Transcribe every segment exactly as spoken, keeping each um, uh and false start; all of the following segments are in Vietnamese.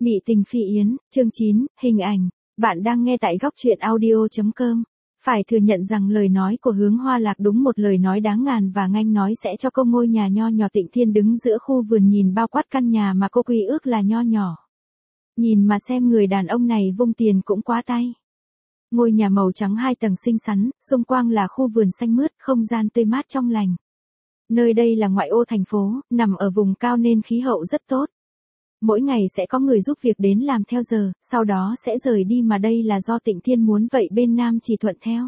Mị tình phi yến, chương chín, hình ảnh. Bạn đang nghe tại góc truyện audio.com. Phải thừa nhận rằng lời nói của Hướng Hoa Lạc đúng một lời nói đáng ngàn và nganh nói sẽ cho cô ngôi nhà nho nhỏ Tịnh Thiên đứng giữa khu vườn nhìn bao quát căn nhà mà cô quy ước là nho nhỏ. Nhìn mà xem người đàn ông này vung tiền cũng quá tay. Ngôi nhà màu trắng hai tầng xinh xắn, xung quanh là khu vườn xanh mướt, không gian tươi mát trong lành. Nơi đây là ngoại ô thành phố, nằm ở vùng cao nên khí hậu rất tốt. Mỗi ngày sẽ có người giúp việc đến làm theo giờ, sau đó sẽ rời đi mà đây là do Tịnh Thiên muốn vậy bên Nam chỉ thuận theo.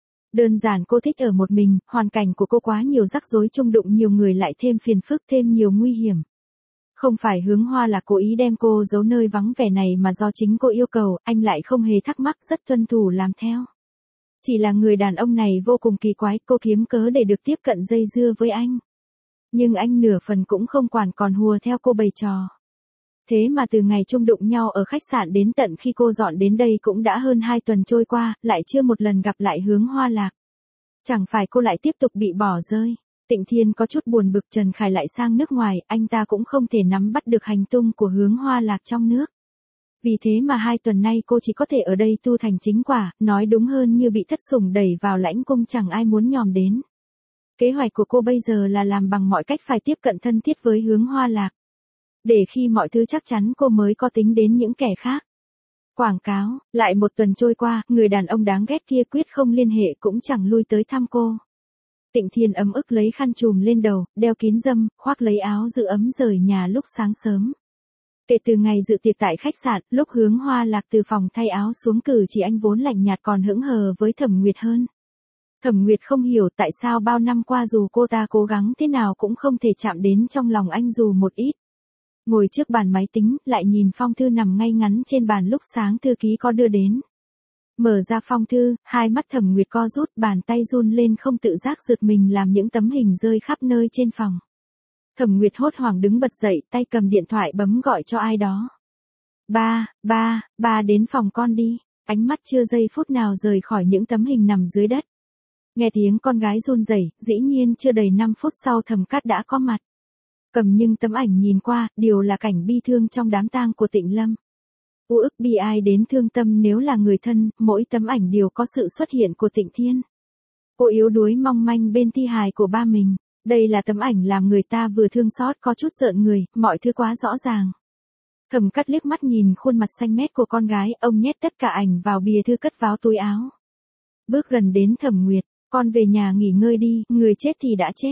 Đơn giản cô thích ở một mình, hoàn cảnh của cô quá nhiều rắc rối chung đụng nhiều người lại thêm phiền phức thêm nhiều nguy hiểm. Không phải Hướng Hoa là cố ý đem cô giấu nơi vắng vẻ này mà do chính cô yêu cầu, anh lại không hề thắc mắc rất tuân thủ làm theo. Chỉ là người đàn ông này vô cùng kỳ quái, cô kiếm cớ để được tiếp cận dây dưa với anh. Nhưng anh nửa phần cũng không quản còn hùa theo cô bày trò. Thế mà từ ngày chung đụng nhau ở khách sạn đến tận khi cô dọn đến đây cũng đã hơn hai tuần trôi qua, lại chưa một lần gặp lại Hướng Hoa Lạc. Chẳng phải cô lại tiếp tục bị bỏ rơi. Tịnh Thiên có chút buồn bực Trần Khải lại sang nước ngoài, anh ta cũng không thể nắm bắt được hành tung của Hướng Hoa Lạc trong nước. Vì thế mà hai tuần nay cô chỉ có thể ở đây tu thành chính quả, nói đúng hơn như bị thất sủng đẩy vào lãnh cung chẳng ai muốn nhòm đến. Kế hoạch của cô bây giờ là làm bằng mọi cách phải tiếp cận thân thiết với Hướng Hoa Lạc. Để khi mọi thứ chắc chắn cô mới có tính đến những kẻ khác. Quảng cáo, lại một tuần trôi qua, người đàn ông đáng ghét kia quyết không liên hệ cũng chẳng lui tới thăm cô. Tịnh Thiên ấm ức lấy khăn trùm lên đầu, đeo kín râm, khoác lấy áo giữ ấm rời nhà lúc sáng sớm. Kể từ ngày dự tiệc tại khách sạn, lúc Hướng Hoa Lạc từ phòng thay áo xuống cử chỉ anh vốn lạnh nhạt còn hững hờ với Thẩm Nguyệt hơn. Thẩm Nguyệt không hiểu tại sao bao năm qua dù cô ta cố gắng thế nào cũng không thể chạm đến trong lòng anh dù một ít. Ngồi trước bàn máy tính, lại nhìn phong thư nằm ngay ngắn trên bàn lúc sáng thư ký có đưa đến. Mở ra phong thư, hai mắt Thẩm Nguyệt co rút, bàn tay run lên không tự giác giật mình làm những tấm hình rơi khắp nơi trên phòng. Thẩm Nguyệt hốt hoảng đứng bật dậy, tay cầm điện thoại bấm gọi cho ai đó. Ba, ba, ba đến phòng con đi. Ánh mắt chưa giây phút nào rời khỏi những tấm hình nằm dưới đất. Nghe tiếng con gái run rẩy, dĩ nhiên chưa đầy năm phút sau Thẩm Cát đã có mặt. Cầm nhưng tấm ảnh nhìn qua, đều là cảnh bi thương trong đám tang của Tịnh Lâm. U ức bi ai đến thương tâm nếu là người thân, mỗi tấm ảnh đều có sự xuất hiện của Tịnh Thiên. Cô yếu đuối mong manh bên thi hài của ba mình. Đây là tấm ảnh làm người ta vừa thương xót có chút rợn người, mọi thứ quá rõ ràng. Thẩm Cát liếc mắt nhìn khuôn mặt xanh mét của con gái, ông nhét tất cả ảnh vào bìa thư cất vào túi áo. Bước gần đến Thẩm Nguyệt, con về nhà nghỉ ngơi đi, người chết thì đã chết.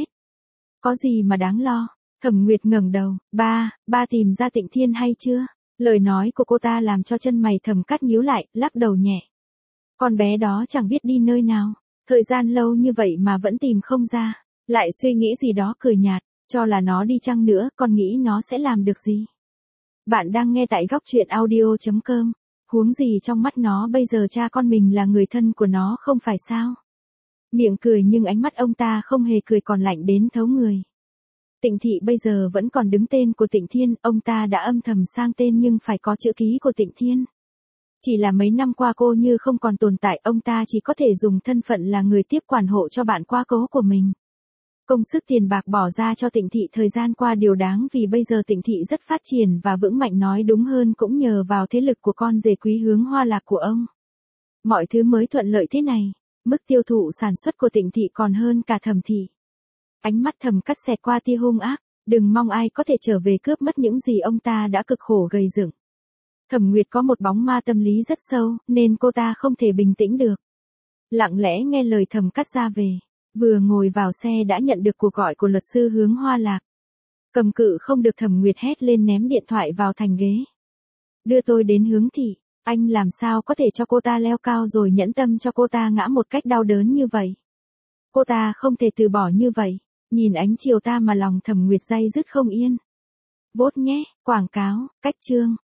Có gì mà đáng lo. Thẩm Nguyệt ngẩng đầu, ba, ba tìm ra Tịnh Thiên hay chưa? Lời nói của cô ta làm cho chân mày Thẩm Cát nhíu lại, lắc đầu nhẹ. Con bé đó chẳng biết đi nơi nào, thời gian lâu như vậy mà vẫn tìm không ra, lại suy nghĩ gì đó cười nhạt, cho là nó đi chăng nữa, con nghĩ nó sẽ làm được gì? Bạn đang nghe tại góc truyện audio.com, huống gì trong mắt nó bây giờ cha con mình là người thân của nó không phải sao? Miệng cười nhưng ánh mắt ông ta không hề cười còn lạnh đến thấu người. Tịnh thị bây giờ vẫn còn đứng tên của Tịnh Thiên, ông ta đã âm thầm sang tên nhưng phải có chữ ký của Tịnh Thiên. Chỉ là mấy năm qua cô như không còn tồn tại, ông ta chỉ có thể dùng thân phận là người tiếp quản hộ cho bạn quá cố của mình. Công sức tiền bạc bỏ ra cho Tịnh thị thời gian qua điều đáng vì bây giờ Tịnh thị rất phát triển và vững mạnh, nói đúng hơn cũng nhờ vào thế lực của con rể quý Hướng Hoa Lạc của ông. Mọi thứ mới thuận lợi thế này, mức tiêu thụ sản xuất của Tịnh thị còn hơn cả Thẩm thị. Ánh mắt Thẩm Cát xẹt qua tia hung ác, đừng mong ai có thể trở về cướp mất những gì ông ta đã cực khổ gầy dựng. Thẩm Nguyệt có một bóng ma tâm lý rất sâu, nên cô ta không thể bình tĩnh được. Lặng lẽ nghe lời Thẩm Cát ra về, vừa ngồi vào xe đã nhận được cuộc gọi của luật sư Hướng Hoa Lạc. Cầm cự không được Thẩm Nguyệt hét lên ném điện thoại vào thành ghế. Đưa tôi đến Hướng thị, anh làm sao có thể cho cô ta leo cao rồi nhẫn tâm cho cô ta ngã một cách đau đớn như vậy. Cô ta không thể từ bỏ như vậy. Nhìn ánh chiều ta mà lòng Thẩm Nguyệt day dứt không yên. Vốt nhé, quảng cáo, cách chương.